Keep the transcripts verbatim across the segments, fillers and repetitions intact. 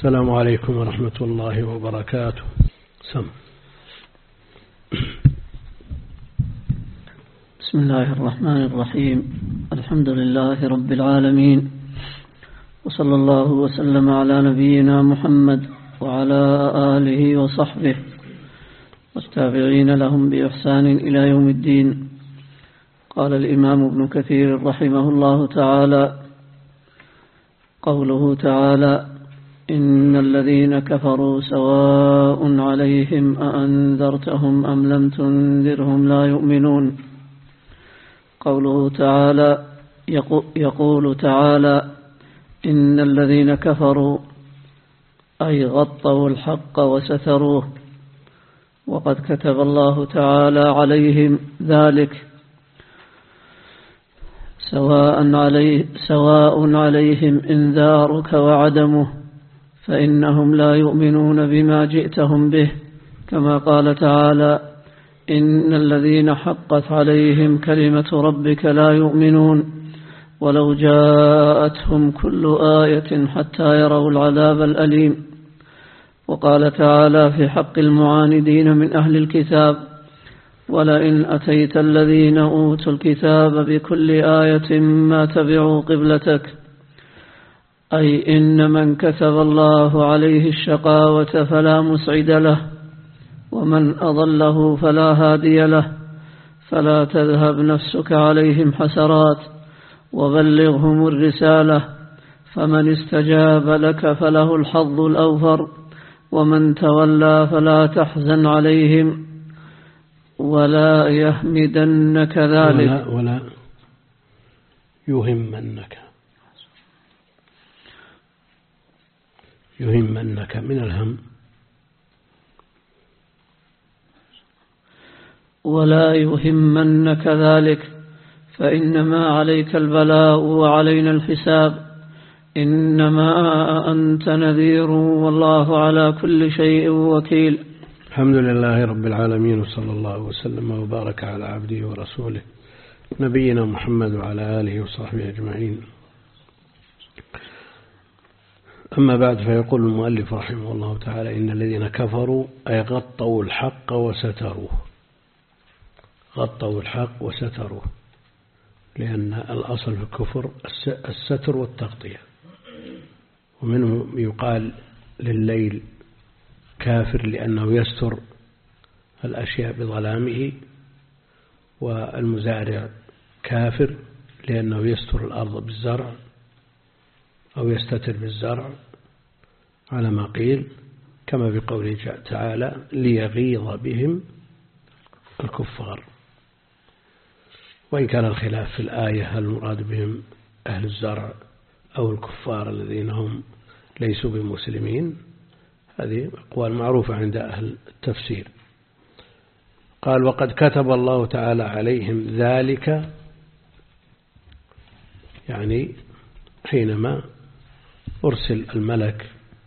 السلام عليكم ورحمة الله وبركاته. سم. بسم الله الرحمن الرحيم. الحمد لله رب العالمين، وصلى الله وسلم على نبينا محمد وعلى آله وصحبه والتابعين لهم بإحسان إلى يوم الدين. قال الإمام ابن كثير رحمه الله تعالى: قوله تعالى: إن الذين كفروا سواء عليهم أأنذرتهم أم لم تنذرهم لا يؤمنون. قوله تعالى: يقول تعالى: إن الذين كفروا أي غطوا الحق وستروه، وقد كتب الله تعالى عليهم ذلك، سواء, عليه سواء عليهم إنذارك وعدمه، فإنهم لا يؤمنون بما جئتهم به، كما قال تعالى: إن الذين حقت عليهم كلمة ربك لا يؤمنون ولو جاءتهم كل آية حتى يروا العذاب الأليم. وقال تعالى في حق المعاندين من أهل الكتاب: ولئن أتيت الذين أوتوا الكتاب بكل آية ما تبعوا قبلتك، أي إن من كتب الله عليه الشقاوة فلا مسعد له، ومن أضله فلا هادي له، فلا تذهب نفسك عليهم حسرات وبلغهم الرسالة، فمن استجاب لك فله الحظ الأوفر، ومن تولى فلا تحزن عليهم ولا يهمدنك ذلك ولا, ولا يهمنك يهمنك من الهم ولا يهمنك ذلك، فإنما عليك البلاء وعلينا الحساب، إنما أنت نذير والله على كل شيء وكيل. الحمد لله رب العالمين، وصلى الله وسلم وبارك على عبده ورسوله نبينا محمد وعلى آله وصحبه أجمعين. أما بعد، فيقول المؤلف رحمه الله تعالى: إن الذين كفروا أي غطوا الحق وستروه. غطوا الحق وستروه، لأن الأصل في الكفر الستر والتغطية. ومنه يقال لليل كافر لأنه يستر الأشياء بظلامه، والمزارع كافر لأنه يستر الأرض بالزرع أو يستتر بالزرع على ما قيل، كما بقوله تعالى: ليغيظ بهم الكفار. وإن كان الخلاف في الآية هل المراد بهم أهل الزرع أو الكفار الذين هم ليسوا بمسلمين، هذه أقوال معروفة عند أهل التفسير. قال: وقد كتب الله تعالى عليهم ذلك، يعني حينما أرسل الملك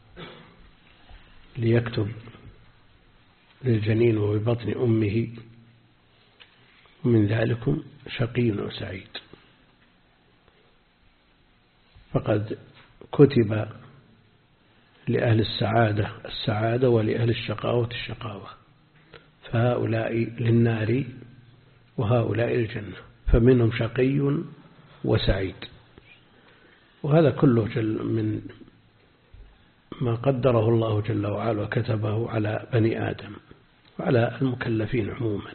ليكتب للجنين وفي بطن أمه: ومن ذلكم شقي وسعيد. فقد كتب لأهل السعادة السعادة ولأهل الشقاوة الشقاوة، فهؤلاء للنار وهؤلاء الجنة، فمنهم شقي وسعيد. وهذا كله من ما قدره الله جل وعلا وكتبه على بني آدم وعلى المكلفين عموما.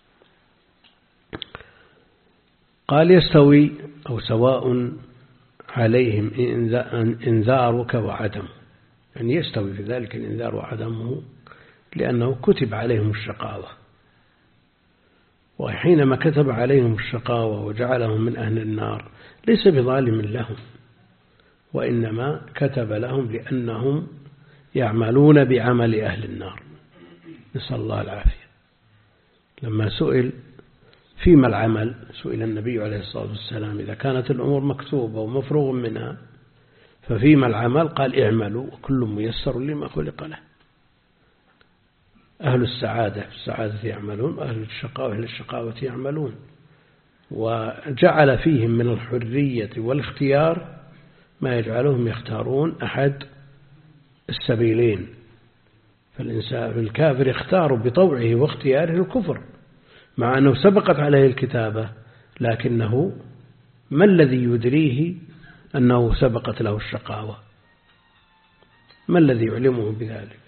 قال: يستوي أو سواء عليهم إنذارك وعدمه، يعني يستوي في ذلك الإنذار وعدمه، لأنه كتب عليهم الشقاوة. وحينما كتب عليهم الشقاوة وجعلهم من أهل النار ليس بظالم لهم، وإنما كتب لهم لأنهم يعملون بعمل أهل النار، نسأل الله العافية. لما سئل فيما العمل، سئل النبي عليه الصلاة والسلام: إذا كانت الأمور مكتوبة ومفروغ منها ففيما العمل؟ قال: اعملوا وكل ميسر لما خلق له. أهل السعادة في السعادة يعملون، وأهل الشقاوة أهل الشقاوة يعملون. وجعل فيهم من الحرية والاختيار ما يجعلهم يختارون أحد السبيلين. فالإنسان الكافر يختار بطوعه واختياره الكفر مع أنه سبقت عليه الكتابة، لكنه ما الذي يدريه أنه سبقت له الشقاوة؟ ما الذي يعلمه بذلك؟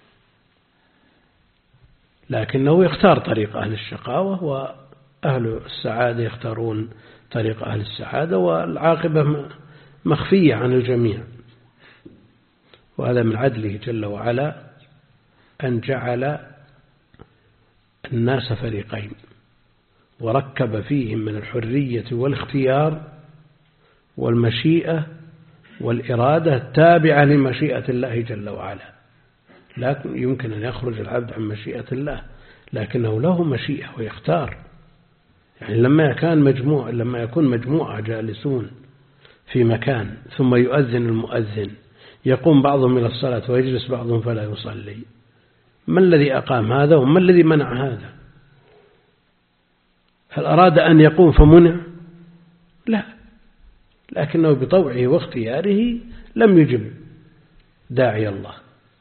لكنه يختار طريق أهل الشقاوة، وأهل السعادة يختارون طريق أهل السعادة، والعاقبة مخفية عن الجميع. وهذا من عدله جل وعلا أن جعل الناس فريقين، وركب فيهم من الحرية والاختيار والمشيئة والإرادة التابعة لمشيئة الله جل وعلا. لكن يمكن أن يخرج العبد عن مشيئة الله، لكنه له مشيئة ويختار. يعني لما كان مجموع لما يكون مجموعة جالسون في مكان ثم يؤذن المؤذن، يقوم بعضهم إلى الصلاة ويجلس بعضهم فلا يصلي، ما الذي أقام هذا وما الذي منع هذا؟ هل أراد أن يقوم فمنع؟ لا، لكنه بطوعه واختياره لم يجب داعي الله.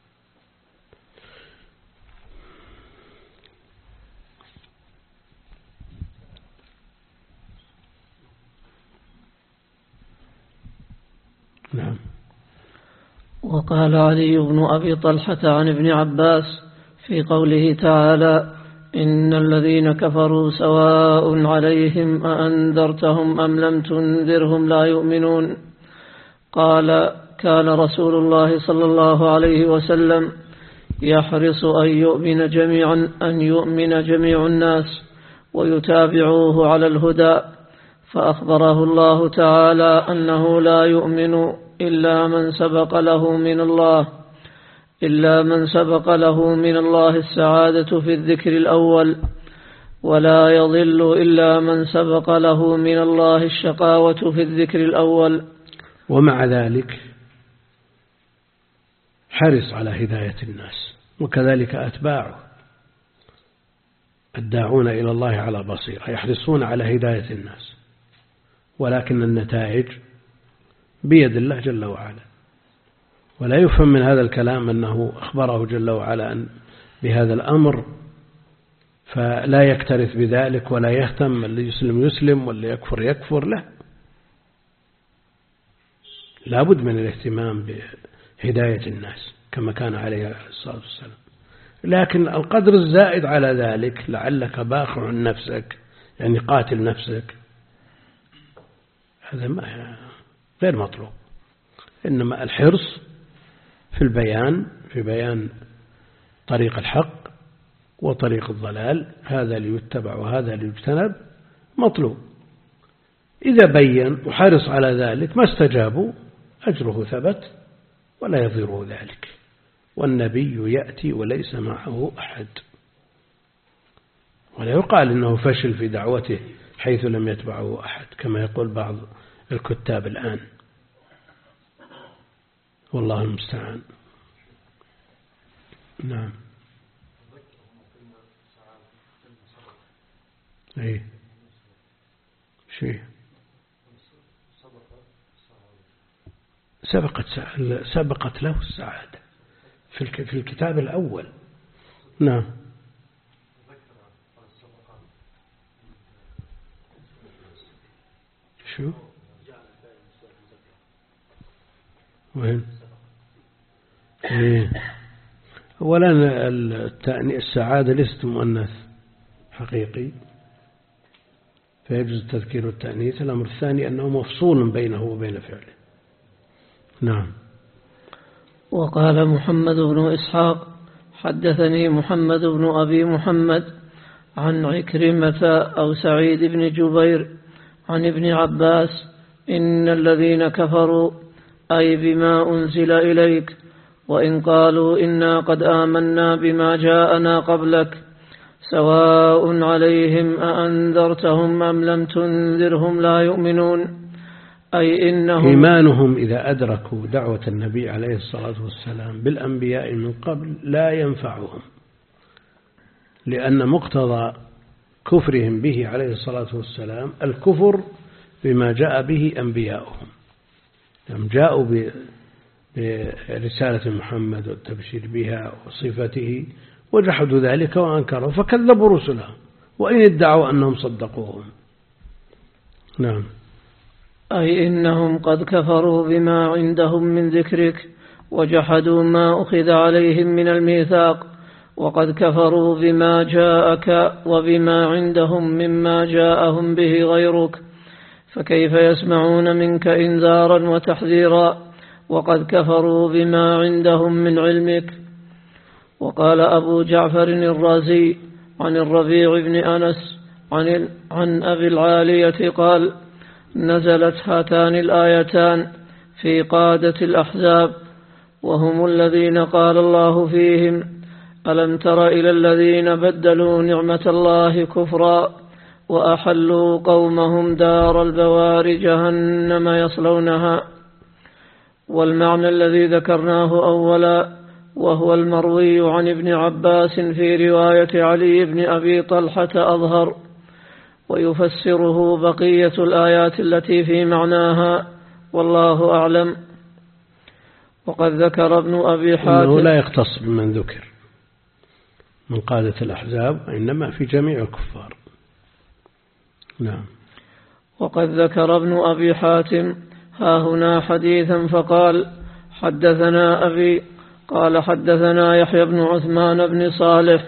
نعم. وقال علي بن أبي طلحة عن ابن عباس في قوله تعالى: إن الذين كفروا سواء عليهم أأنذرتهم أم لم تنذرهم لا يؤمنون. قال: كان رسول الله صلى الله عليه وسلم يحرص أن يؤمن جميعا أن يؤمن جميع الناس ويتابعوه على الهدى، فأخبره الله تعالى أنه لا يؤمن إلا من سبق له من الله إلا من سبق له من الله السعادة في الذكر الأول، ولا يضل إلا من سبق له من الله الشقاوة في الذكر الأول. ومع ذلك حرص على هداية الناس، وكذلك أتباعه الداعون إلى الله على بصيرة يحرصون على هداية الناس، ولكن النتائج بيد الله جل وعلا. ولا يفهم من هذا الكلام أنه أخبره جل وعلا بهذا الأمر فلا يكترث بذلك ولا يهتم، اللي يسلم يسلم واللي يكفر يكفر. لا، لابد من الاهتمام بهداية الناس كما كان عليه الصلاة والسلام، لكن القدر الزائد على ذلك لعلك باخع نفسك، يعني قاتل نفسك، هذا ما غير مطلوب. إنما الحرص في البيان في بيان طريق الحق وطريق الضلال، هذا ليتبع وهذا ليجتنب، مطلوب. إذا بين وحرص على ذلك ما استجابوا أجره ثبت ولا يضره ذلك. والنبي يأتي وليس معه أحد، ولا يقال إنه فشل في دعوته حيث لم يتبعه أحد كما يقول بعض الكتاب الآن، والله المستعان. نعم. أي شيء سبقت سبقت له السعادة في الكتاب الأول. نعم. شو وين؟ إيه. أولا السعادة ليست مؤنث حقيقي فيجوز التذكير والتأنيث. الأمر الثاني أنه مفصول بينه وبين فعله. نعم. وقال محمد بن إسحاق: حدثني محمد بن أبي محمد عن عكرمة أو سعيد بن جبير عن ابن عباس: إن الذين كفروا أي بما أنزل إليك، وإن قالوا إنا قد آمنا بما جاءنا قبلك، سواء عليهم أأنذرتهم أم لم تنذرهم لا يؤمنون. أي إنهم إيمانهم إذا أدركوا دعوة النبي عليه الصلاة والسلام بالأنبياء من قبل لا ينفعهم، لأن مقتضى كفرهم به عليه الصلاة والسلام الكفر بما جاء به أنبياؤهم. لم جاءوا برسالة محمد والتبشير بها وصفته، وجحدوا ذلك وأنكروا فكذبوا رسلهم، وإن ادعوا أنهم صدقوهم. نعم. أي إنهم قد كفروا بما عندهم من ذكرك وجحدوا ما أخذ عليهم من الميثاق، وقد كفروا بما جاءك وبما عندهم مما جاءهم به غيرك، فكيف يسمعون منك إنذارا وتحذيرا وقد كفروا بما عندهم من علمك. وقال أبو جعفر الرازي عن الربيع بن أنس عن, عن أبي العالية قال: نزلت هاتان الآيتان في قادة الأحزاب، وهم الذين قال الله فيهم: ألم تر إلى الذين بدلوا نعمة الله كفرا وأحلوا قومهم دار البوار جهنم يصلونها. والمعنى الذي ذكرناه أولا وهو المروي عن ابن عباس في رواية علي بن أبي طلحة أظهر، ويفسره بقية الآيات التي في معناها، والله أعلم. وقد ذكر ابن أبي حاتم إنه لا يختص بمن ذكر من قادة الأحزاب، إنما في جميع الكفار. نعم. وقد ذكر ابن أبي حاتم ها هنا حديثا فقال: حدثنا أبي قال حدثنا يحيى بن عثمان بن صالح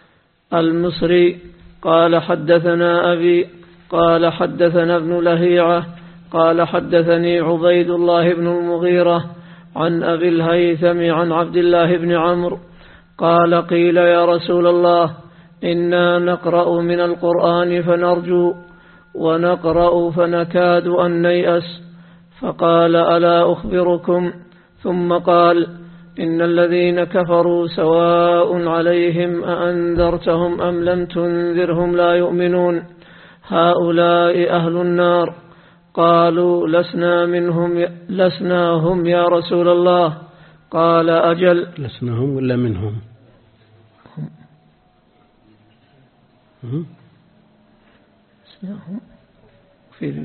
المصري قال حدثنا أبي قال حدثنا ابن لهيعة قال حدثني عبيد الله بن المغيرة عن أبي الهيثم عن عبد الله بن عمرو قال: قيل يا رسول الله إنا نقرأ من القرآن فنرجو ونقرأ فنكاد أن نيأس، فقال: ألا أخبركم؟ ثم قال: إن الذين كفروا سواء عليهم أأنذرتهم أم لم تنذرهم لا يؤمنون، هؤلاء أهل النار. قالوا: لسنا منهم لسنا هم يا رسول الله. قال: أجل. لسنا هم ولا منهم؟ هم لسناهم في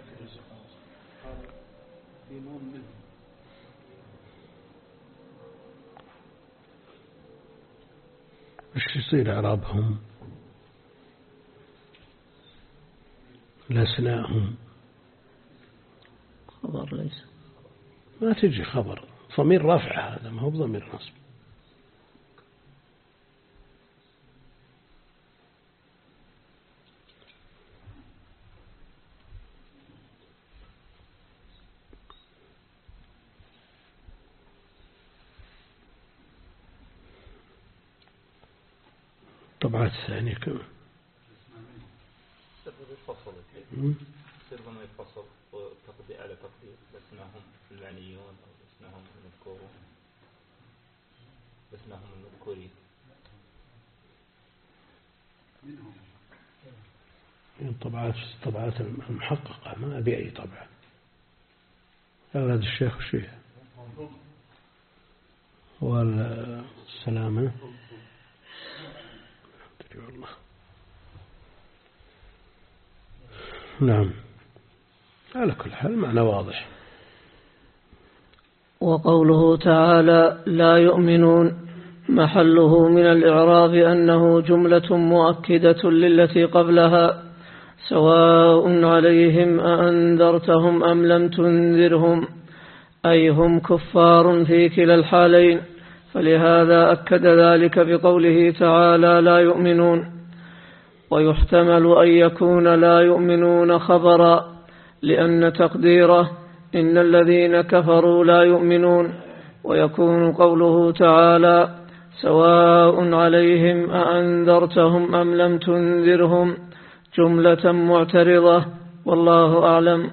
وش يصير إعرابهم؟ لسناهم خبر ليس، ما تجي خبر، ضمير رفع هذا، ما هو بضمير نصب. طبعات الثانية كمان سربا يفصل وتقدير على تقدير لسناهم المعنيون أو لسناهم المذكورون، لسناهم المذكورين منهم. طبعات طبعات المحققة ما أبي أي طبعة، أولاد الشيخ وشيخ والسلامة. والله. نعم، على كل حال معنى واضح. وقوله تعالى: لا يؤمنون، محله من الإعراب أنه جملة مؤكدة للتي قبلها، سواء عليهم أأنذرتهم أم لم تنذرهم، أي هم كفار في كلا الحالين، فلهذا أكد ذلك بقوله تعالى: لا يؤمنون. ويحتمل أن يكون لا يؤمنون خبرا، لأن تقديره إن الذين كفروا لا يؤمنون، ويكون قوله تعالى: سواء عليهم أأنذرتهم أم لم تنذرهم جملة معترضة، والله أعلم.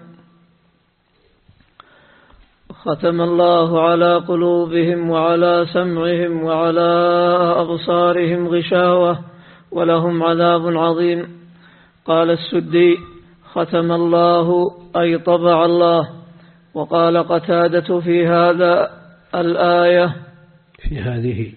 ختم الله على قلوبهم وعلى سمعهم وعلى أبصارهم غشاوة ولهم عذاب عظيم. قال السدي: ختم الله أي طبع الله. وقال قتادة في هذا الآية في هذه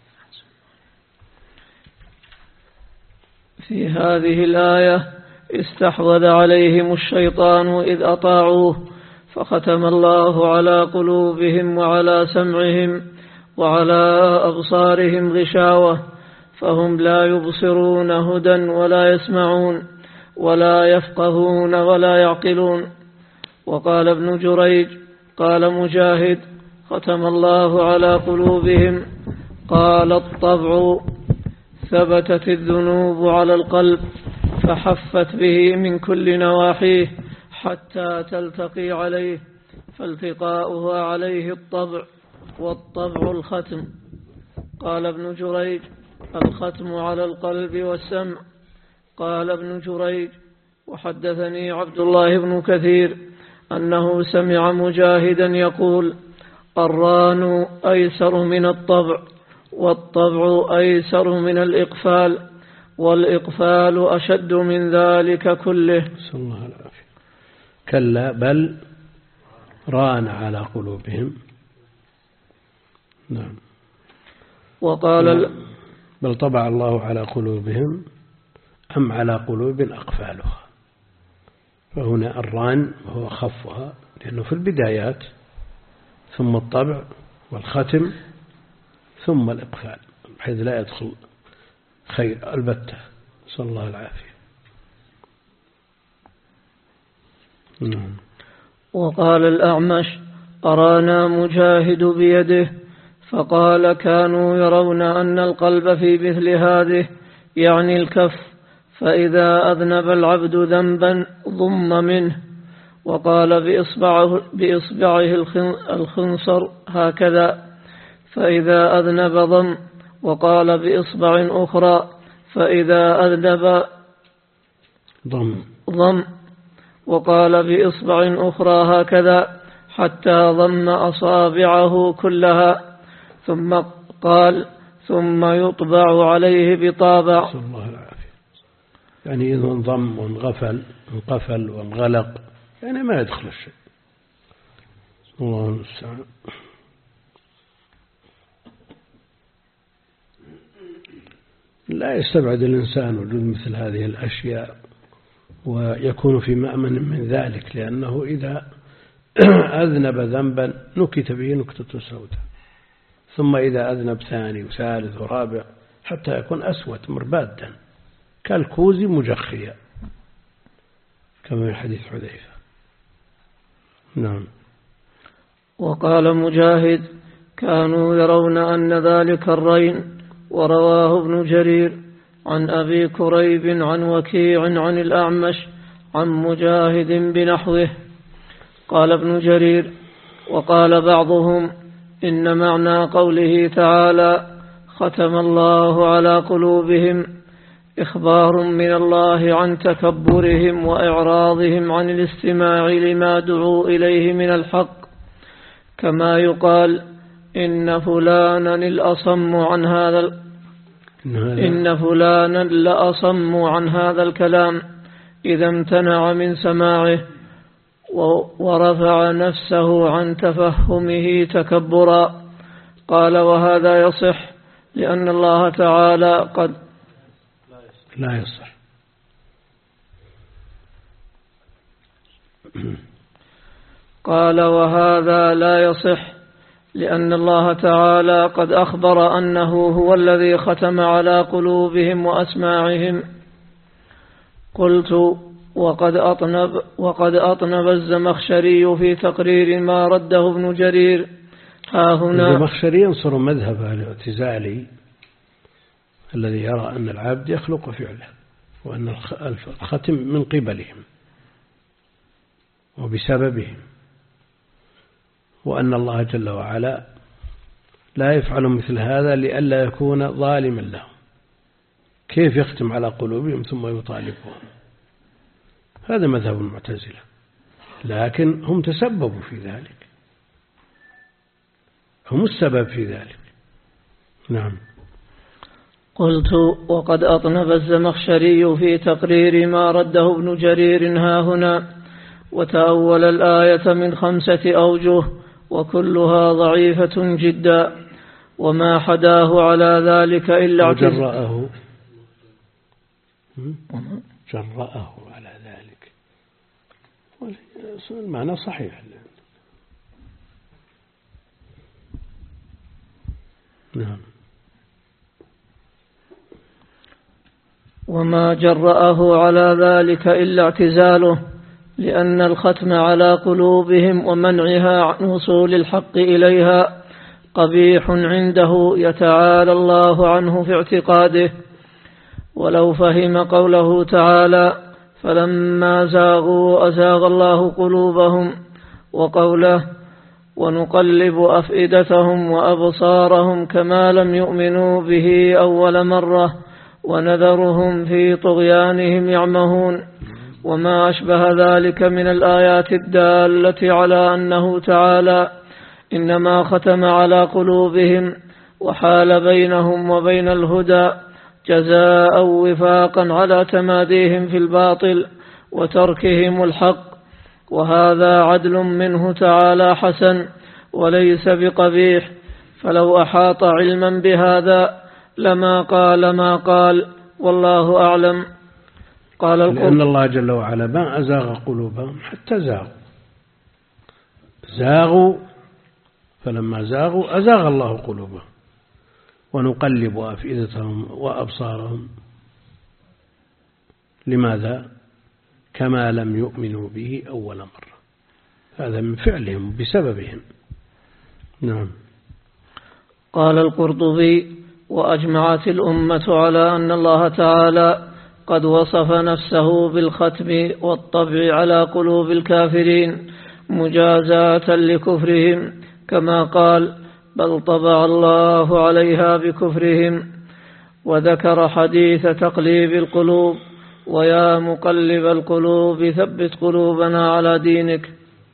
في هذه الآية استحوذ عليهم الشيطان إذ أطاعوه، فختم الله على قلوبهم وعلى سمعهم وعلى أبصارهم غشاوة فهم لا يبصرون هدى ولا يسمعون ولا يفقهون ولا يعقلون. وقال ابن جريج قال مجاهد ختم الله على قلوبهم. قال الطبع ثبتت الذنوب على القلب فحفت به من كل نواحيه حتى تلتقي عليه فالتقاؤها عليه الطبع والطبع الختم. قال ابن جريج الختم على القلب والسمع. قال ابن جريج وحدثني عبد الله بن كثير أنه سمع مجاهدا يقول الران أيسر من الطبع والطبع أيسر من الإقفال والإقفال أشد من ذلك كله. صلى الله عليه وسلم. كلا بل ران على قلوبهم. نعم. وقال بل طبع الله على قلوبهم أم على قلوب أقفالها. فهنا الران هو خفها لأنه في البدايات ثم الطبع والختم ثم الإقفال بحيث لا يدخل خير البتة. صلى الله العافية. نعم. وقال الأعمش أرانا مجاهد بيده فقال كانوا يرون أن القلب في مثل هذه يعني الكف فإذا أذنب العبد ذنبا ضم منه. وقال بإصبعه, بإصبعه الخنصر هكذا فإذا أذنب ضم. وقال بإصبع أخرى فإذا أذنب ضم ضم. وقال بإصبع أخرى هكذا حتى ضم أصابعه كلها. ثم قال ثم يطبع عليه بطابع. صلى الله العافية. يعني إذا انضم وانغفل انقفل وانغلق يعني ما يدخل الشيء. الله المستعان. لا يستبعد الإنسان وجود مثل هذه الأشياء ويكون في مأمن من ذلك لأنه إذا أذنب ذنبا نكت به نكتة سوداء ثم إذا أذنب ثاني وثالث ورابع حتى يكون أسود مربادا كالكوز مجخيا كما في حديث حذيفة. نعم. وقال مجاهد كانوا يرون أن ذلك الرين. ورواه ابن جرير عن أبي كريب عن وكيع عن الأعمش عن مجاهد بنحوه. قال ابن جرير وقال بعضهم إن معنى قوله تعالى ختم الله على قلوبهم إخبار من الله عن تكبرهم وإعراضهم عن الاستماع لما دعوا إليه من الحق كما يقال إن فلانا الأصم عن هذا إن فلانا لأصم عن هذا الكلام إذا امتنع من سماعه ورفع نفسه عن تفهمه تكبرا. قال وهذا يصح لأن الله تعالى قد لا يصح. قال وهذا لا يصح لأن الله تعالى قد أخبر أنه هو الذي ختم على قلوبهم وأسماعهم. قلت وقد أطنب, وقد أطنب الزمخشري في تقرير ما رده ابن جرير ها هنا. الزمخشري ينصر مذهب الاعتزالي الذي يرى أن العبد يخلق فعله وأن الختم من قبلهم وبسببهم وأن الله جل وعلا لا يفعل مثل هذا لئلا يكون ظالما لهم. كيف يختم على قلوبهم ثم يطالبهم؟ هذا مذهب المعتزلة لكن هم تسببوا في ذلك هم السبب في ذلك. نعم. قلت وقد أطنب الزمخشري في تقرير ما رده ابن جرير ها هنا وتأول الآية من خمسة أوجه وكلها ضعيفة جدا وما حداه على ذلك إلا جرأه جرأه على ذلك المعنى صحيح نعم. وما جرأه على ذلك إلا اعتزاله، لأن الختم على قلوبهم ومنعها عن وصول الحق إليها قبيح عنده يتعالى الله عنه في اعتقاده. ولو فهم قوله تعالى فلما زاغوا أزاغ الله قلوبهم، وقوله ونقلب أفئدتهم وأبصارهم كما لم يؤمنوا به أول مرة ونذرهم في طغيانهم يعمهون، وما أشبه ذلك من الآيات الدالة على أنه تعالى إنما ختم على قلوبهم وحال بينهم وبين الهدى جزاء وفاقا على تماديهم في الباطل وتركهم الحق، وهذا عدل منه تعالى حسن وليس بقبيح. فلو أحاط علما بهذا لما قال ما قال، والله أعلم. قال لأن الله جل وعلا ما أزاغ قلوبهم حتى زاغوا زاغوا فلما زاغوا أزاغ الله قلوبهم، ونقلب أفئدتهم وأبصارهم. لماذا؟ كما لم يؤمنوا به أول مرة، هذا من فعلهم بسببهم. نعم. قال القرطبي وأجمعت الأمة على أن الله تعالى قد وصف نفسه بالختم والطبع على قلوب الكافرين مجازاة لكفرهم، كما قال بل طبع الله عليها بكفرهم. وذكر حديث تقليب القلوب ويا مقلب القلوب ثبت قلوبنا على دينك.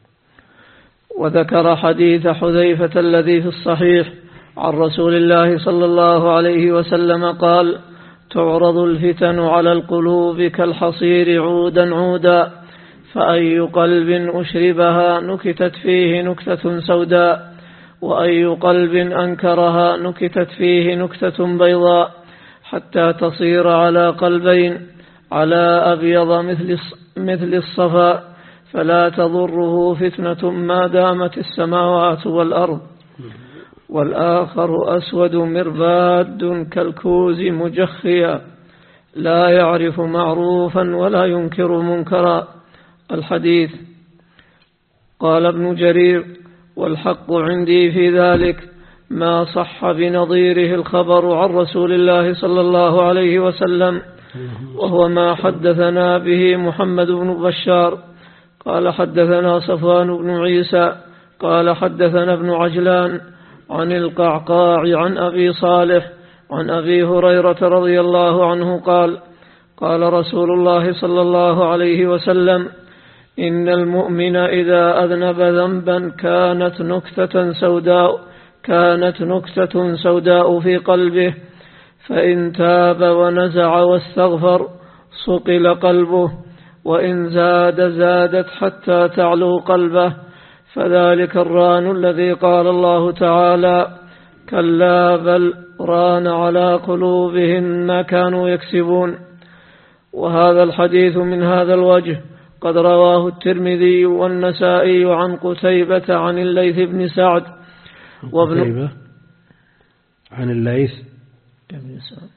وذكر حديث حذيفة الذي في الصحيح عن رسول الله صلى الله عليه وسلم قال تعرض الفتن على القلوب كالحصير عودا عودا، فأي قلب أشربها نكتت فيه نكتة سوداء، وأي قلب أنكرها نكتت فيه نكتة بيضاء، حتى تصير على قلبين على أبيض مثل مثل الصفا، فلا تضره فتنة ما دامت السماوات والأرض. والآخر أسود مرباد كالكوز مجخيا، لا يعرف معروفا ولا ينكر منكرا. الحديث. قال ابن جرير والحق عندي في ذلك ما صح بنظيره الخبر عن رسول الله صلى الله عليه وسلم، وهو ما حدثنا به محمد بن بشار قال حدثنا صفوان بن عيسى قال حدثنا ابن عجلان عن القعقاع عن أبي صالح عن أبي هريرة رضي الله عنه قال قال رسول الله صلى الله عليه وسلم إن المؤمن إذا أذنب ذنبا كانت نكتة سوداء كانت نكتة سوداء في قلبه، فإن تاب ونزع واستغفر صقل قلبه، وإن زاد زادت حتى تعلو قلبه، فذلك الران الذي قال الله تعالى كلا بل ران على قلوبهم ما كانوا يكسبون. وهذا الحديث من هذا الوجه قد رواه الترمذي والنسائي عن قتيبة عن الليث بن سعد وابن قتيبة عن الليث بن سعد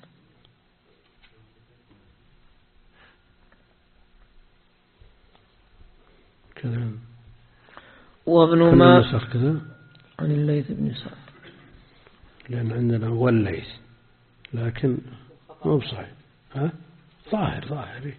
كذا وابن ما كذا عن الليث بن سعد، لأن عندنا هو الليث لكن مو بصحيح. ها ظاهر ظاهري.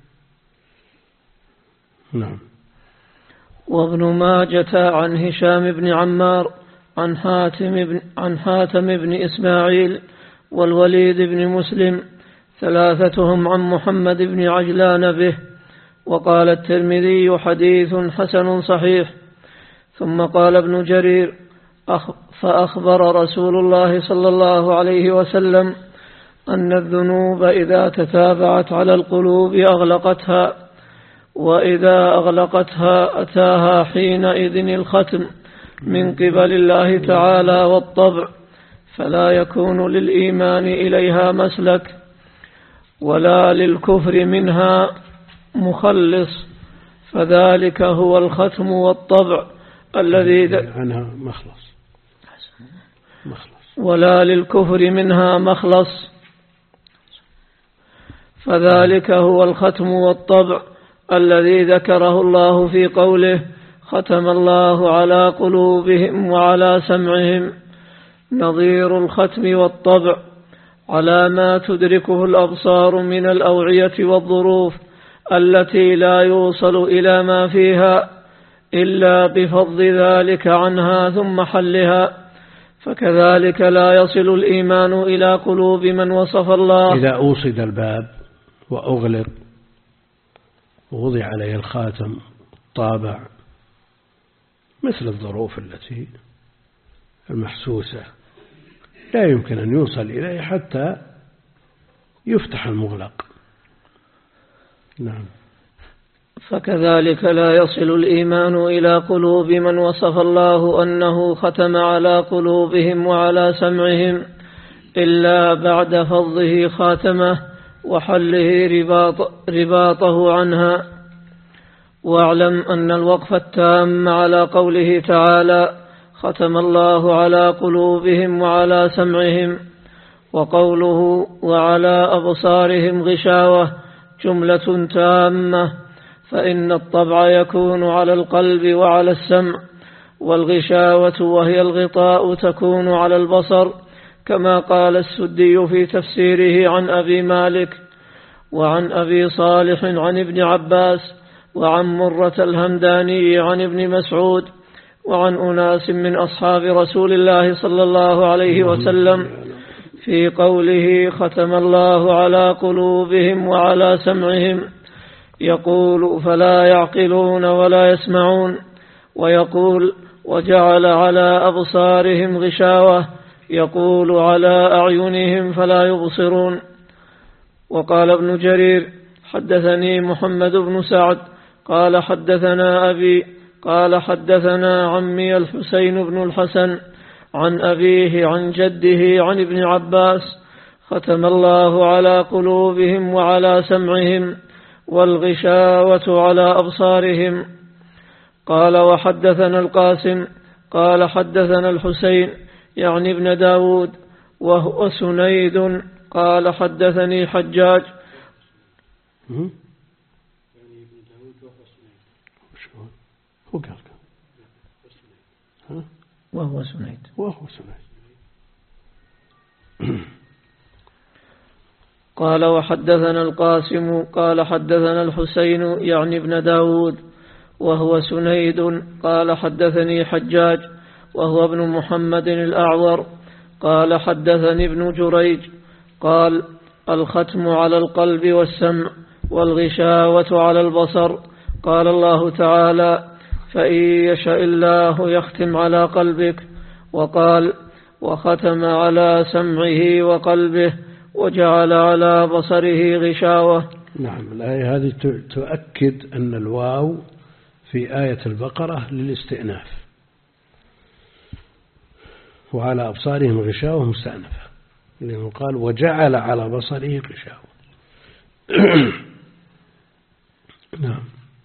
نعم. وابن ماجة عن هشام بن عمار عن حاتم بن, عن حاتم بن إسماعيل والوليد بن مسلم ثلاثتهم عن محمد بن عجلان به. وقال الترمذي حديث حسن صحيح. ثم قال ابن جرير فأخبر رسول الله صلى الله عليه وسلم أن الذنوب إذا تتابعت على القلوب أغلقتها، وإذا أغلقتها أتاها حينئذ الختم من قبل الله تعالى والطبع، فلا يكون للإيمان إليها مسلك ولا للكفر منها مخلص، فذلك هو الختم والطبع الذي عنها مخلص مخلص ولا للكفر منها مخلص، فذلك هو الختم والطبع الذي ذكره الله في قوله ختم الله على قلوبهم وعلى سمعهم، نظير الختم والطبع على ما تدركه الأبصار من الأوعية والظروف التي لا يوصل إلى ما فيها إلا بفض ذلك عنها ثم حلها، فكذلك لا يصل الإيمان إلى قلوب من وصف الله. إذا أوصد الباب وأغلق ووضع عليه الخاتم طابع مثل الظروف التي المحسوسة لا يمكن أن يوصل إليه حتى يفتح المغلق. نعم. فكذلك لا يصل الإيمان إلى قلوب من وصف الله أنه ختم على قلوبهم وعلى سمعهم إلا بعد فضه خاتمه وحله رباط رباطه عنها. واعلم أن الوقف التام على قوله تعالى ختم الله على قلوبهم وعلى سمعهم وقوله وعلى أبصارهم غشاوة جملة تامة، فإن الطبع يكون على القلب وعلى السمع، والغشاوة وهي الغطاء تكون على البصر، كما قال السدي في تفسيره عن أبي مالك وعن أبي صالح عن ابن عباس وعن مرة الهمداني عن ابن مسعود وعن أناس من أصحاب رسول الله صلى الله عليه وسلم في قوله ختم الله على قلوبهم وعلى سمعهم، يقول فلا يعقلون ولا يسمعون، ويقول وجعل على أبصارهم غشاوة، يقول على أعينهم فلا يبصرون. وقال ابن جرير حدثني محمد بن سعد قال حدثنا أبي قال حدثنا عمي الحسين بن الحسن عن أبيه عن جده عن ابن عباس ختم الله على قلوبهم وعلى سمعهم والغشاوة على أبصارهم. قال وحدثنا القاسم قال حدثنا الحسين يعني ابن داود وهو سنيد قال حدثني حجاج وهو سنيد وهو سنيد قال وحدثنا القاسم قال حدثنا الحسين يعني ابن داود وهو سنيد قال حدثني حجاج وهو ابن محمد الأعور قال حدثني ابن جريج قال الختم على القلب والسمع والغشاوة على البصر. قال الله تعالى فإن يشاء الله يختم على قلبك، وقال وختم على سمعه وقلبه وجعل على بصره غشاوة. نعم. الآية هذه تؤكد أن الواو في آية البقرة للاستئناف، وعلى أبصارهم غشاوة مستأنفة، لأنه قال وجعل على بصره غشاوة. نعم.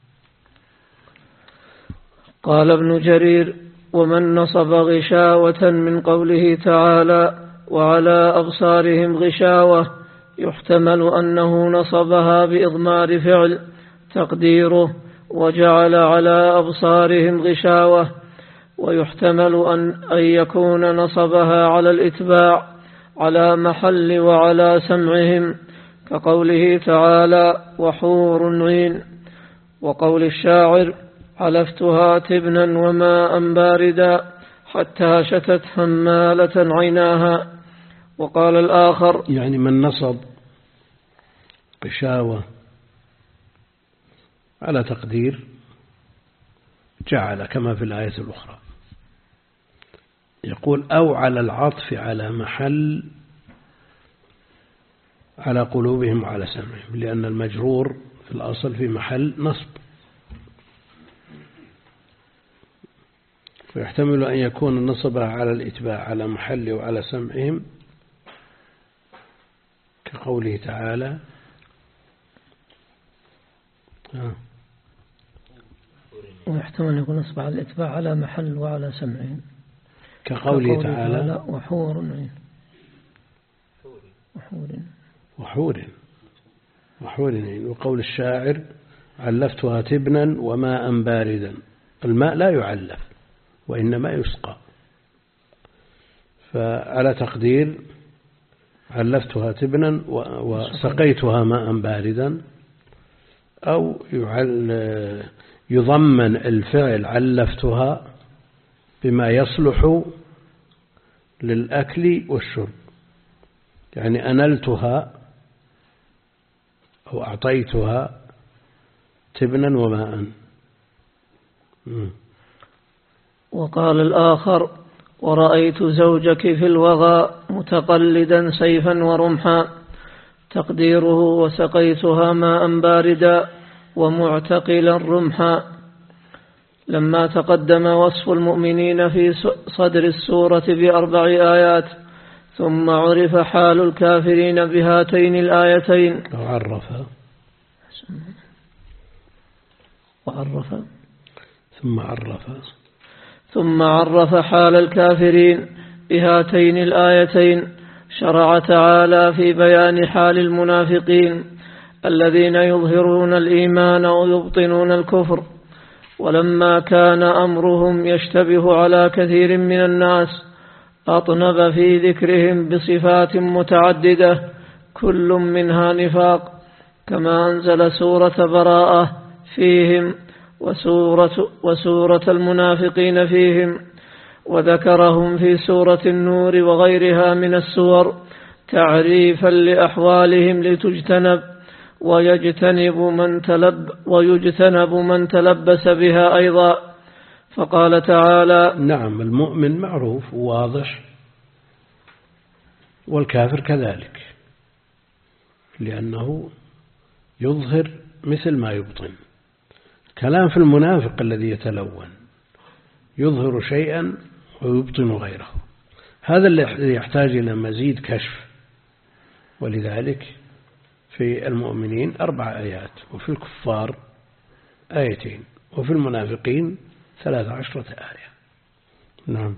قال ابن جرير ومن نصب غشاوة من قوله تعالى وعلى أبصارهم غشاوة يحتمل أنه نصبها بإضمار فعل تقديره وجعل على أبصارهم غشاوة، ويحتمل أن, أن يكون نصبها على الإتباع على محل وعلى سمعهم كقوله تعالى وحور عين، وقول الشاعر حلفتها تبنا وماء باردا حتى شتت حمالة عيناها. وقال الآخر يعني من نصب غشاوة على تقدير جعل كما في الآية الأخرى، يقول أو على العطف على محل على قلوبهم وعلى سمعهم، لأن المجرور في الأصل في محل نصب، فيحتمل أن يكون النصب على الإتباع على محل وعلى سمعهم كقوله تعالى آه. ويحتمل أن يكون نصب على الإتباع على محل وعلى سمعهم كقوله تعالى وحور وحور وحور وحور عين. وقول الشاعر علفتها تبنا وماء باردا. الماء لا يعلف وإنما يسقى، فعلى تقدير علفتها تبنا وسقيتها ماء باردا، أو يضمن الفعل علفتها بما يصلح للأكل والشرب، يعني أنلتها أو أعطيتها تبنا وماء. وقال الآخر ورأيت زوجك في الوغى متقلدا سيفا ورمحا، تقديره وسقيتها ماء باردا ومعتقلا رمحا. لما تقدم وصف المؤمنين في صدر السورة بأربع آيات، ثم عرف حال الكافرين بهاتين الآيتين وعرف وعرف ثم عرف ثم عرف حال الكافرين بهاتين الآيتين، شرع تعالى في بيان حال المنافقين الذين يظهرون الإيمان ويبطنون الكفر. ولما كان أمرهم يشتبه على كثير من الناس أطنب في ذكرهم بصفات متعددة كل منها نفاق، كما أنزل سورة براءة فيهم وسورة, وسورة المنافقين فيهم، وذكرهم في سورة النور وغيرها من السور تعريفا لأحوالهم لتجتنب ويجتنب من تلب ويجتنب من تلبس بها أيضا. فقال تعالى: نعم، المؤمن معروف وواضح، والكافر كذلك، لأنه يظهر مثل ما يبطن. كلام في المنافق الذي يتلون، يظهر شيئا ويبطن غيره، هذا الذي يحتاج إلى مزيد كشف. ولذلك في المؤمنين أربع آيات، وفي الكفار آيتين، وفي المنافقين ثلاث عشرة آية. نعم.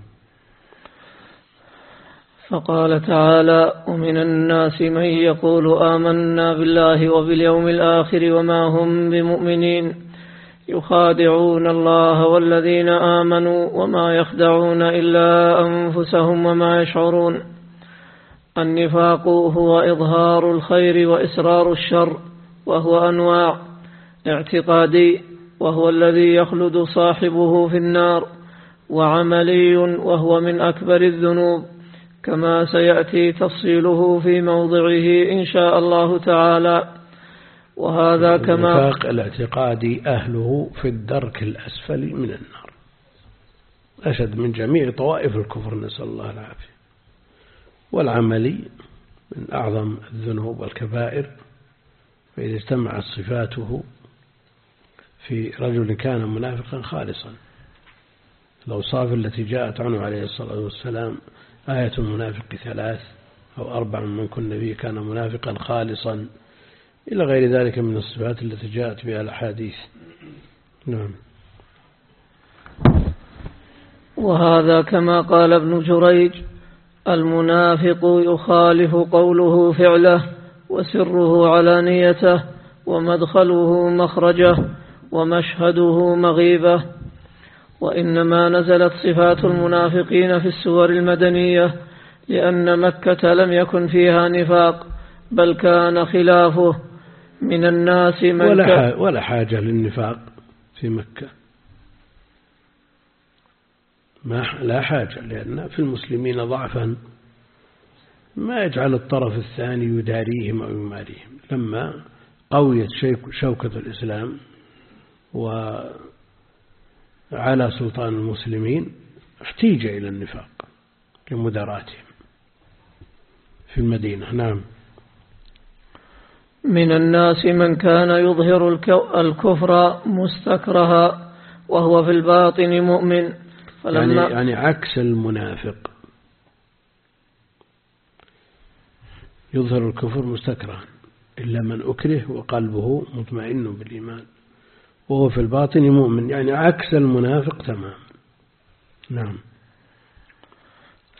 فقال تعالى: ومن الناس من يقول آمنا بالله وباليوم الآخر وما هم بمؤمنين يخادعون الله والذين آمنوا وما يخدعون إلا أنفسهم وما يشعرون. النفاق هو إظهار الخير وإسرار الشر، وهو أنواع: اعتقادي وهو الذي يخلد صاحبه في النار، وعملي وهو من أكبر الذنوب، كما سيأتي تفصيله في موضعه إن شاء الله تعالى. وهذا كما النفاق الاعتقادي أهله في الدرك الأسفل من النار، أشد من جميع طوائف الكفر، نسأل الله العافية. والعملي من أعظم الذنوب والكبائر، فإذا اجتمعت صفاته في رجل كان منافقا خالصا. الأوصاف التي جاءت عنه عليه الصلاة والسلام: آية المنافق ثلاث أو أربع من كن به كان منافقا خالصا، إلى غير ذلك من الصفات التي جاءت بها الأحاديث. نعم. وهذا كما قال ابن جريج: المنافق يخالف قوله فعله، وسره علانيته، ومدخله مخرجه، ومشهده مغيبه. وإنما نزلت صفات المنافقين في السور المدنية لأن مكة لم يكن فيها نفاق، بل كان خلافه. من الناس من ولا, ولا حاجة للنفاق في مكة، ما لا حاجة، لأن في المسلمين ضعفا ما يجعل الطرف الثاني يداريهم أو يماريهم. لما قويت شوكة الإسلام وعلى سلطان المسلمين احتيج إلى النفاق لمداراتهم في المدينة. نعم. من الناس من كان يظهر الكفر مستكرها وهو في الباطن مؤمن، يعني, يعني عكس المنافق، يظهر الكفر مستكرها إلا من أكره وقلبه مطمئن بالإيمان، وهو في الباطن مؤمن، يعني عكس المنافق تمام. نعم.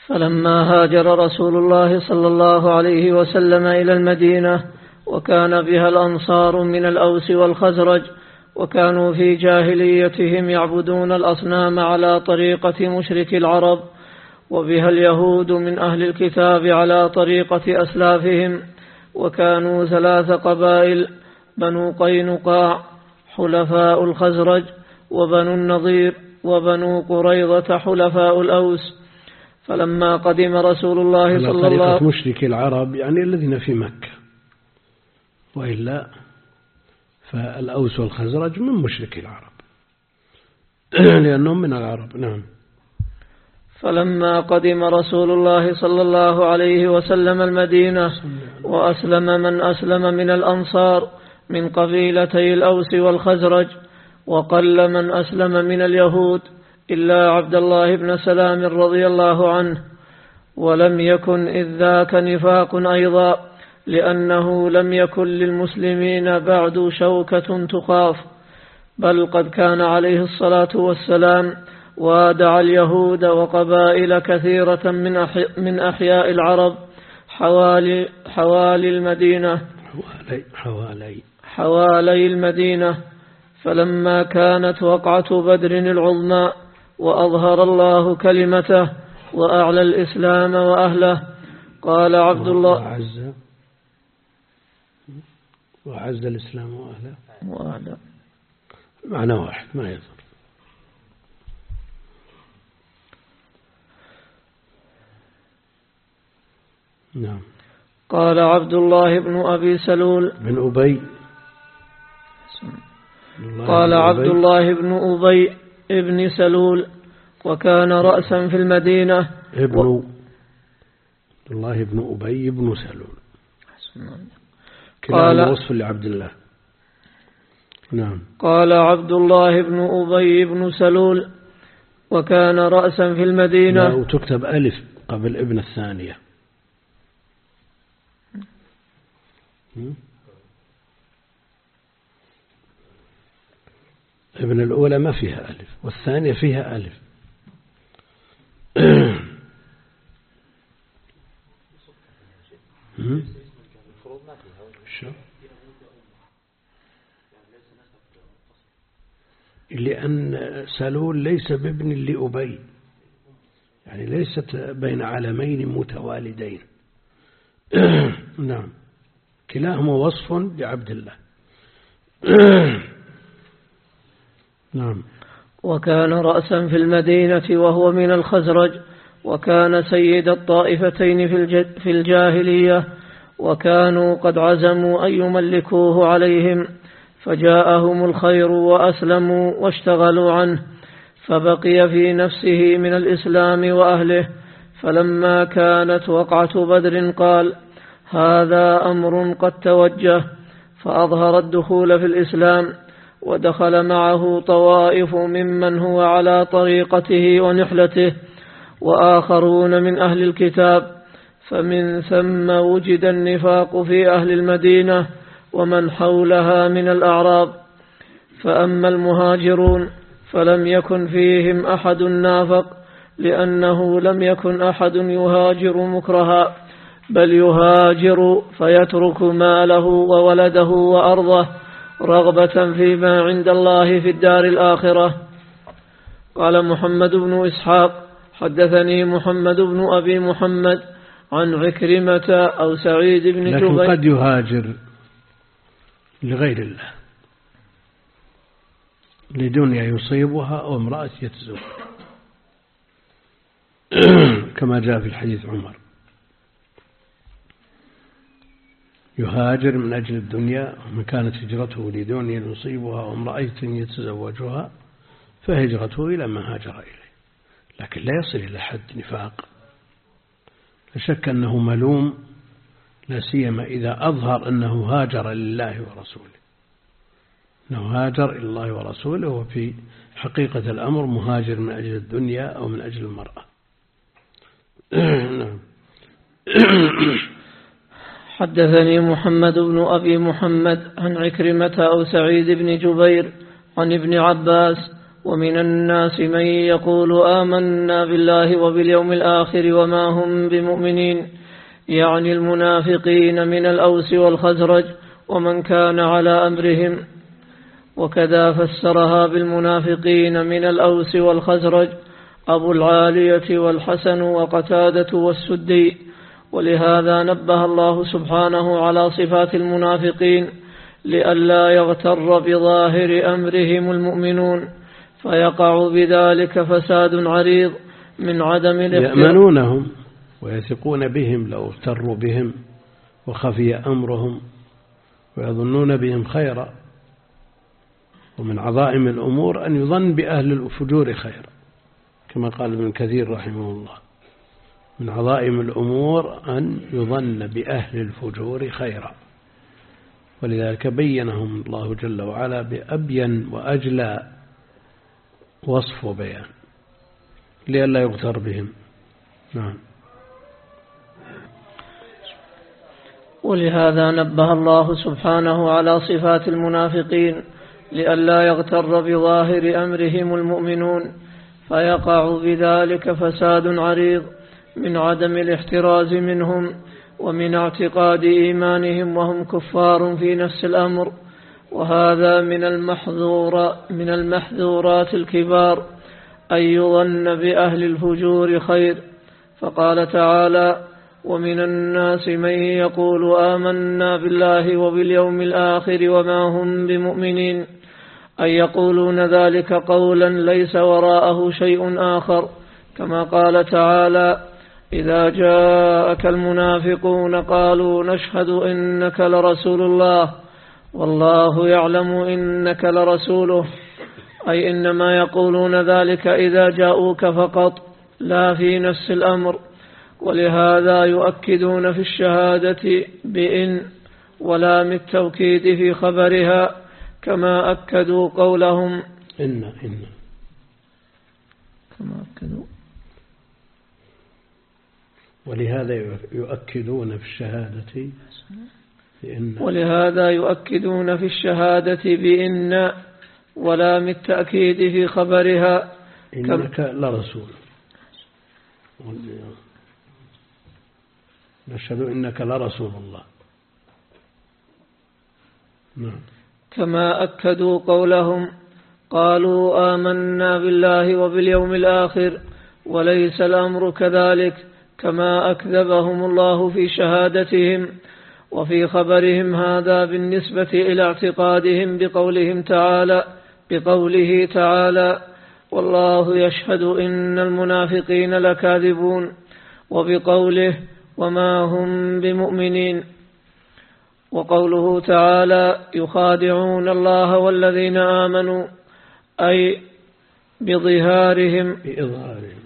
فلما هاجر رسول الله صلى الله عليه وسلم إلى المدينة وكان بها الأنصار من الأوس والخزرج، وكانوا في جاهليتهم يعبدون الأصنام على طريقة مشرك العرب، وبها اليهود من أهل الكتاب على طريقة أسلافهم، وكانوا ثلاث قبائل: بنو قينقاع، حلفاء الخزرج، وبنو النضير، وبنو قريظة حلفاء الأوس. فلما قدم رسول الله صلى الله عليه وسلم على طريقة مشرك العرب يعني الذين في مكة، وإلا فالأوس والخزرج من مشرك العرب لأنهم من العرب. نعم. فلما قدم رسول الله صلى الله عليه وسلم المدينة وأسلم من أسلم من الأنصار من قبيلتي الأوس والخزرج، وقل من أسلم من اليهود إلا عبد الله بن سلام رضي الله عنه، ولم يكن إذ ذاك نفاق أيضا، لأنه لم يكن للمسلمين بعد شوكة تخاف، بل قد كان عليه الصلاة والسلام وادع اليهود وقبائل كثيرة من أحي من أحياء العرب حوالي, حوالي المدينة حوالي, حوالي, حوالي المدينة. فلما كانت وقعة بدر العظمى وأظهر الله كلمته وأعلى الإسلام وأهله، قال عبد الله وأعز, وأعز الإسلام وأهله وأعلى، معنى واحد ما يضر. نعم. قال عبد الله بن أبي سلول بن أبي قال عبد الله بن أبي ابن سلول، وكان رأسا في المدينة. ابن و... عبد الله بن أبي بن سلول كلاهما وصف لعبد الله. نعم. قال عبد الله بن أبي بن سلول، وكان رأسا في المدينة. وتكتب ألف قبل ابن الثانية. ابن الأولى ما فيها ألف، والثانية فيها ألف. لأن سلول ليس بابن لأبي، يعني ليست بين علمين متوالدين. نعم. كلاهما وصف لعبد الله. نعم. وكان رأسا في المدينة وهو من الخزرج، وكان سيد الطائفتين في الجاهلية، وكانوا قد عزموا أن يملكوه عليهم، فجاءهم الخير وأسلموا واشتغلوا عنه، فبقي في نفسه من الإسلام وأهله. فلما كانت وقعة بدر قال: هذا أمر قد توجه، فأظهر الدخول في الإسلام، ودخل معه طوائف ممن هو على طريقته ونحلته، وآخرون من أهل الكتاب، فمن ثم وجد النفاق في أهل المدينة ومن حولها من الأعراب. فأما المهاجرون فلم يكن فيهم أحد نافق، لأنه لم يكن أحد يهاجر مكرها، بل يهاجر فيترك ماله وولده وأرضه رغبة فيما عند الله في الدار الآخرة. قال محمد بن إسحاق: حدثني محمد بن أبي محمد عن عكرمة أو سعيد بن جبير. لكن قد يهاجر لغير الله، لدنيا يصيبها أو امرأة يتزوج، كما جاء في الحديث عمر: يهاجر من أجل الدنيا، ومن كانت هجرته لدنيا يصيبها أو امرأة يتزوجها فهجرته إلى ما هاجر إليه. لكن لا يصل إلى حد نفاق، لا شك أنه ملوم، لا سيما إذا أظهر أنه هاجر لله ورسوله، أنه هاجر إلى الله ورسوله، وفي حقيقة الأمر مهاجر من أجل الدنيا أو من أجل المرأة. نعم. حدثني محمد بن أبي محمد عن عكرمة أو سعيد بن جبير عن ابن عباس ومن الناس من يقول آمنا بالله وباليوم الآخر وما هم بمؤمنين، يعني المنافقين من الأوس والخزرج ومن كان على أمرهم. وكذا فسرها بالمنافقين من الأوس والخزرج أبو العالية والحسن وقتادة والسدي. ولهذا نبه الله سبحانه على صفات المنافقين لئلا يغتر بظاهر أمرهم المؤمنون فيقع بذلك فساد عريض من عدم الاختيار. يأمنونهم ويثقون بهم لو اغتروا بهم وخفي أمرهم ويظنون بهم خيرا. ومن عظائم الأمور أن يظن بأهل الفجور خيرا كما قال ابن كثير رحمه الله، من عظائم الأمور أن يظن بأهل الفجور خيرا. ولذلك بينهم الله جل وعلا بأبين وأجلى وصف وبيان لئلا يغتر بهم. نعم. ولهذا نبه الله سبحانه على صفات المنافقين لئلا يغتر بظاهر أمرهم المؤمنون فيقع بذلك فساد عريض من عدم الاحتراز منهم ومن اعتقاد إيمانهم وهم كفار في نفس الأمر. وهذا من المحظور من المحذورات الكبار أن يظن بأهل الفجور خير. فقال تعالى: ومن الناس من يقول آمنا بالله وباليوم الآخر وما هم بمؤمنين، أن يقولون ذلك قولا ليس وراءه شيء آخر، كما قال تعالى: إذا جاءك المنافقون قالوا نشهد إنك لرسول الله والله يعلم إنك لرسوله، أي إنما يقولون ذلك إذا جاءوك فقط لا في نفس الأمر. ولهذا يؤكدون في الشهادة بإن ولام التوكيد في خبرها كما أكدوا قولهم إن إن كما أكدوا ولهذا يؤكدون في الشهادة بإن ولهذا يؤكدون في الشهادة بإن ولام التأكيد في خبرها إنك لرسول، نشهد إنك لرسول الله. نعم. كما أكدوا قولهم قالوا آمنا بالله وباليوم الآخر وليس الأمر كذلك، كما أكذبهم الله في شهادتهم وفي خبرهم هذا بالنسبة إلى اعتقادهم بقولهم تعالى بقوله تعالى: والله يشهد إن المنافقين لكاذبون، وبقوله: وما هم بمؤمنين. وقوله تعالى: يخادعون الله والذين آمنوا، أي بظهارهم بإظهارهم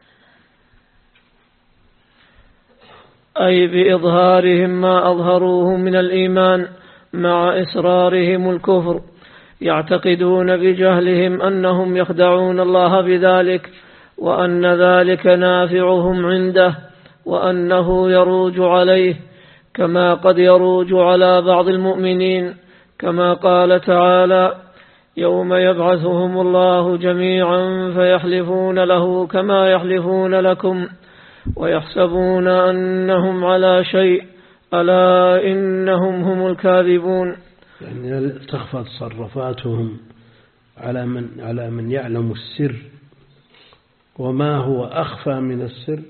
أي بإظهارهم ما أظهروه من الإيمان مع إصرارهم الكفر، يعتقدون بجهلهم أنهم يخدعون الله بذلك، وأن ذلك نافعهم عنده، وأنه يروج عليه كما قد يروج على بعض المؤمنين، كما قال تعالى: يوم يبعثهم الله جميعا فيحلفون له كما يحلفون لكم ويحسبون أنهم على شيء ألا إنهم هم الكاذبون. يعني تخفى تصرفاتهم على من على من يعلم السر، وما هو أخفى من السر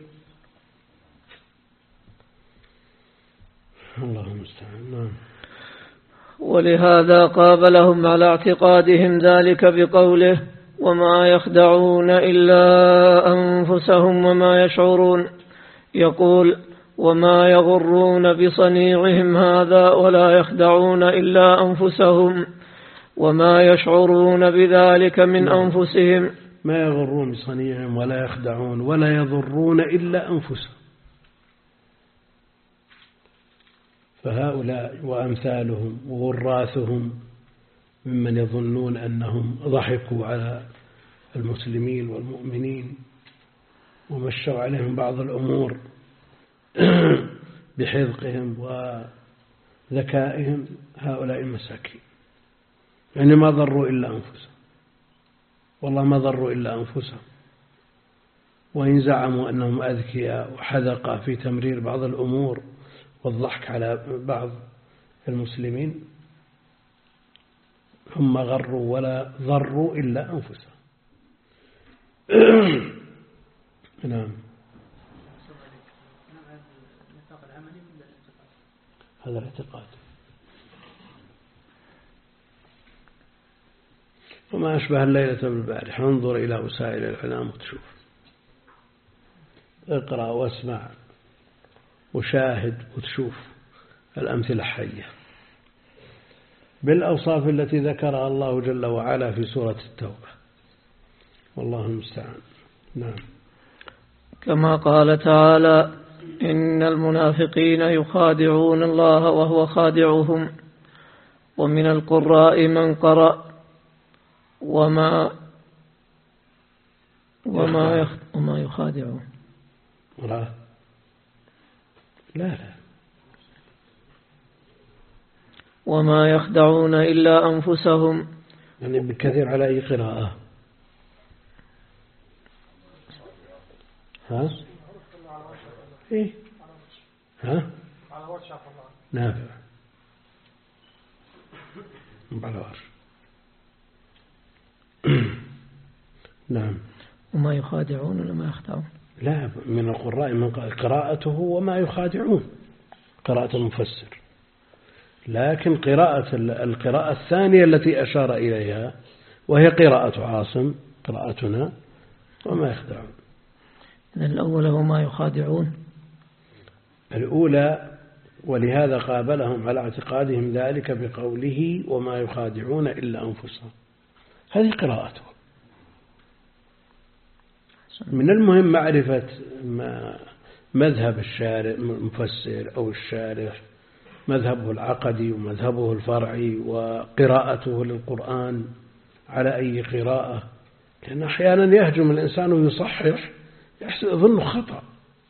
الله المستعان. ولهذا قابلهم على اعتقادهم ذلك بقوله: وما يخدعون إلا أنفسهم وما يشعرون. يقول: وما يغرون بصنيعهم هذا ولا يخدعون إلا أنفسهم وما يشعرون بذلك من أنفسهم. ما يغرون بصنيعهم ولا يخدعون ولا يضرون إلا أنفسهم. فهؤلاء وأمثالهم وغراثهم ممن يظنون أنهم ضحكوا على المسلمين والمؤمنين ومشوا عليهم بعض الأمور بحذقهم وذكائهم، هؤلاء مساكين يعني ما ضروا إلا أنفسهم. والله ما ضروا إلا أنفسهم. وإن زعموا أنهم أذكياء وحذقة في تمرير بعض الأمور والضحك على بعض المسلمين، هم غروا ولا ضروا إلا أنفسهم. نعم. هذا الاعتقاد. وما أشبه الليلة بالبارحة. انظر إلى وسائل الإعلام وتشوف، اقرأ واسمع وشاهد وتشوف الأمثلة حية بالأوصاف التي ذكرها الله جل وعلا في سورة التوبة. والله المستعان. نعم. كما قال تعالى: إن المنافقين يخادعون الله وهو خادعهم. ومن القراء من قرأ وما وما يخ... وما يخادعون. لا لا وما يخدعون إلا أنفسهم. يعني بكثير على أي قراءة؟ ها؟ إيه؟ ها؟ نافع على ورش. نعم. وما يخادعون ولا ما يخدعون؟ لا، من القراء من قراءته وما يخادعون، قراءة المفسر. لكن قراءة القراءة الثانية التي أشار إليها وهي قراءة عاصم قراءتنا وما يخدعون. الأولى وما يخادعون الأولى، ولهذا قابلهم على اعتقادهم ذلك بقوله وما يخادعون إلا أنفسهم. هذه قراءته. من المهم معرفة ما مذهب الشارع المفسر أو الشارح، مذهبه العقدي ومذهبه الفرعي وقراءته للقرآن على أي قراءة، لأن أحيانا يهجم الإنسان ويصحح يظن خطأ.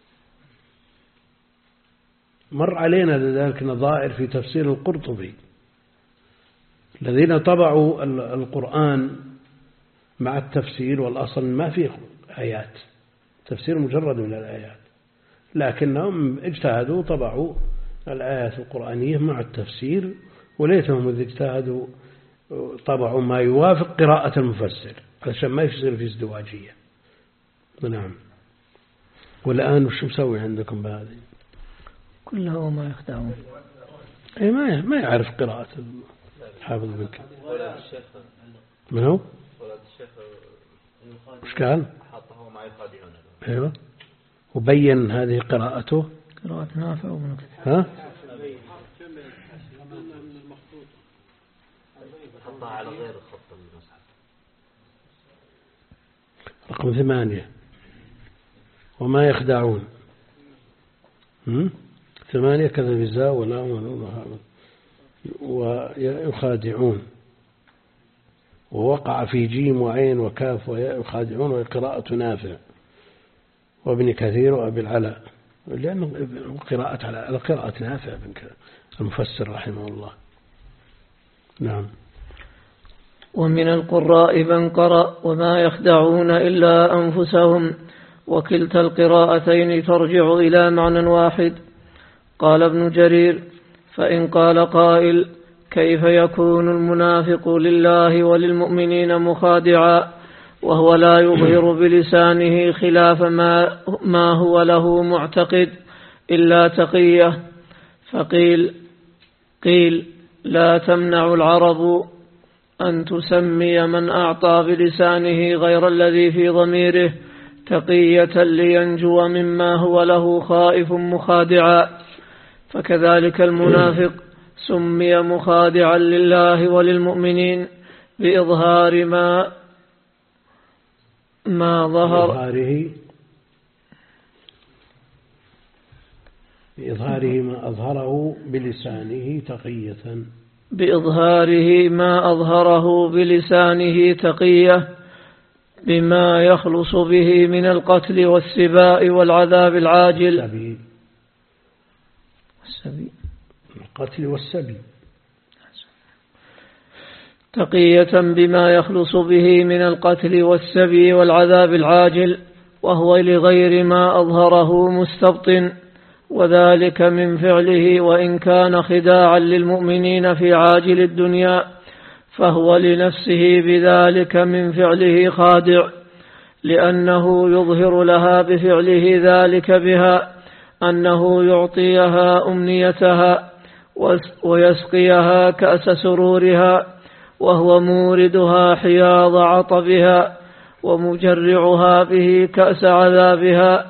مر علينا لذلك نظائر في تفسير القرطبي، الذين طبعوا القرآن مع التفسير، والأصل ما فيه آيات، تفسير مجرد من الآيات، لكنهم اجتهدوا طبعوا الآيات القرآنية مع التفسير، وليتهم إذ اجتهدوا طبعوا ما يوافق قراءة المفسر علشان ما يصير في ازدواجية. نعم. والآن وش مسوي عندكم بهذه؟ كلها وما يخدعون. أي ما ما يعرف قراءة حافظ بك. من هو؟ وش قال؟ أيوة. وبين هذه قراءته. قراءة نافع وابن كثير. ها؟ حطها على غير الخط المصحف. رقم ثمانية. وما يخدعون. هم؟ ثمانية كذا بزاء ولا ويخادعون، ووقع في جيم وعين وكاف ويخادعون، وقراءة نافع وابن كثير وأبي العلاء، لأنه قراءة على قراءة نافع المفسر رحمه الله. نعم. ومن القراء من قرأ وما يخدعون إلا أنفسهم، وكلتا القراءتين ترجع إلى معنى واحد. قال ابن جرير: فإن قال قائل: كيف يكون المنافق لله وللمؤمنين مخادعا وهو لا يظهر بلسانه خلاف ما, ما هو له معتقد إلا تقية؟ فقيل قيل لا تمنع العرب أن تسمي من أعطى بلسانه غير الذي في ضميره تقية لينجو مما هو له خائف مخادعا، فكذلك المنافق سمي مخادعا لله وللمؤمنين بإظهار ما ما ظهر بإظهاره بإظهاره ما أظهره بلسانه تقية بإظهاره ما أظهره بلسانه تقية بما يخلص به من القتل والسباء والعذاب العاجل. السبي. السبي. القتل والسبي. تقية بما يخلص به من القتل والسبي والعذاب العاجل، وهو لغير ما أظهره مستبطن، وذلك من فعله وإن كان خداعا للمؤمنين في عاجل الدنيا، فهو لنفسه بذلك من فعله خادع، لأنه يظهر لها بفعله ذلك بها أنه يعطيها أمنيتها ويسقيها كأس سرورها، وهو موردها حياض عطبها ومجرعها به كأس عذابها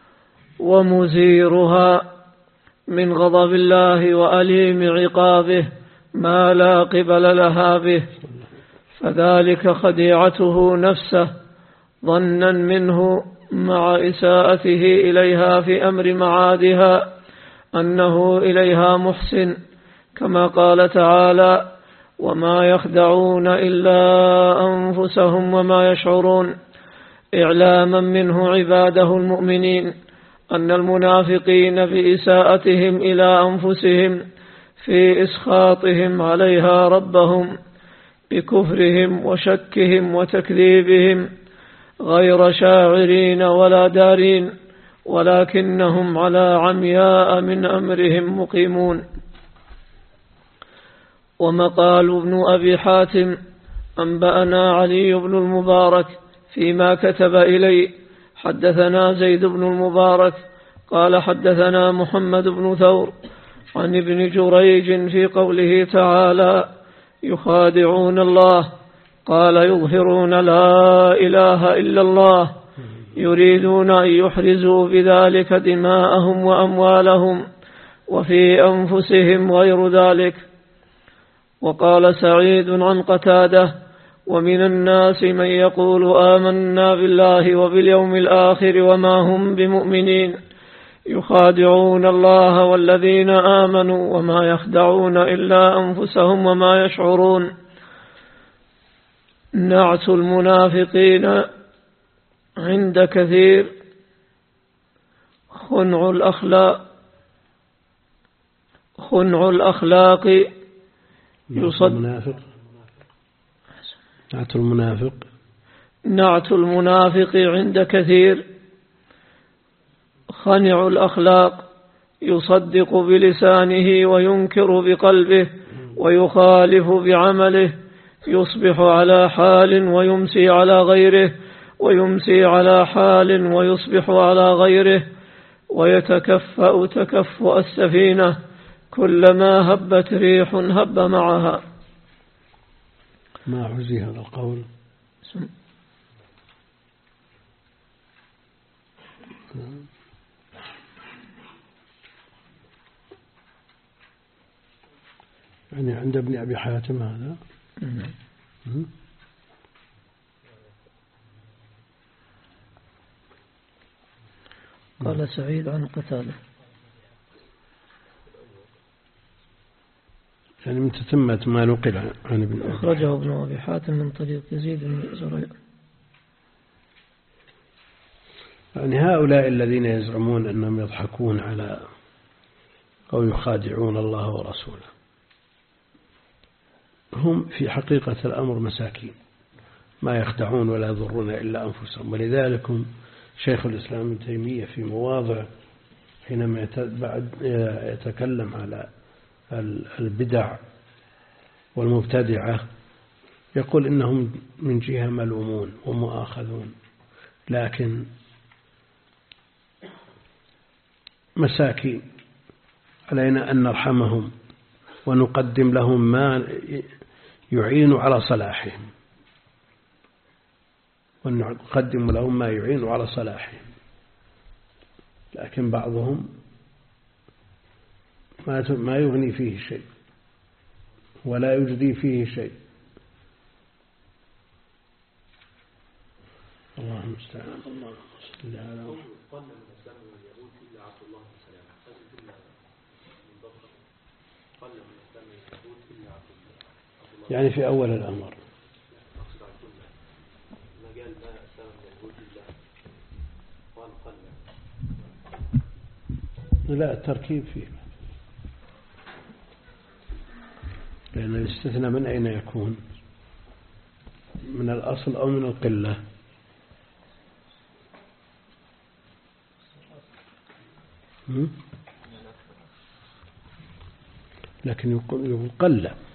ومزيرها من غضب الله وأليم عقابه ما لا قبل لها به، فذلك خديعته نفسه ظنا منه مع إساءته إليها في أمر معادها أنه إليها محسن، كما قال تعالى: وما يخدعون إلا أنفسهم وما يشعرون، إعلاما منه عباده المؤمنين أن المنافقين بإساءتهم إلى أنفسهم في إسخاطهم عليها ربهم بكفرهم وشكهم وتكذيبهم غير شاعرين ولا دارين، ولكنهم على عمياء من أمرهم مقيمون. ومقال ابن أبي حاتم: أنبأنا علي بن المبارك فيما كتب إلي، حدثنا زيد بن المبارك قال حدثنا محمد بن ثور عن ابن جريج في قوله تعالى: يخادعون الله، قال: يظهرون لا إله إلا الله، يريدون أن يحرزوا بذلك دماءهم وأموالهم وفي أنفسهم غير ذلك. وقال سعيد عن قتادة: ومن الناس من يقول آمنا بالله وباليوم الآخر وما هم بمؤمنين، يخادعون الله والذين آمنوا وما يخدعون إلا أنفسهم وما يشعرون. نعت المنافقين عند كثير خنع الأخلاق خنع الأخلاق يصد المنافق نعت المنافق نعت المنافق عند كثير خنع الأخلاق، يصدق بلسانه وينكر بقلبه ويخالف بعمله، يصبح على حال ويمسي على غيره، ويمسي على حال ويصبح على غيره، ويتكفأ تكفؤ السفينة، كلما هبت ريح هب معها. ما عزي هذا القول؟ يعني عند ابن أبي حاتم هذا. قال سعيد عن قتادة، يعني من تتمة ما نقل عن ابن أبي. أخرجه ابن أبي حاتم من طريق يزيد بن زريع. يعني هؤلاء الذين يزعمون أنهم يضحكون على أو يخادعون الله ورسوله هم في حقيقة الأمر مساكين، ما يخدعون ولا يضرون إلا أنفسهم. ولذلك شيخ الإسلام ابن تيمية في مواضع حينما يتكلم على البدع والمبتدعة يقول إنهم من جهة ملومون ومؤاخذون، لكن مساكين علينا أن نرحمهم ونقدم لهم ما يعين على صلاحهم ونقدم لهم ما يعين على صلاحهم. لكن بعضهم ما يغني فيه شيء ولا يجدي فيه شيء. الله المستعان. الله صل على محمد. يعني في أول الأمر لا التركيب فيه، لأن الاستثناء من أين يكون؟ من الأصل أو من القلة؟ لكن يقول قلة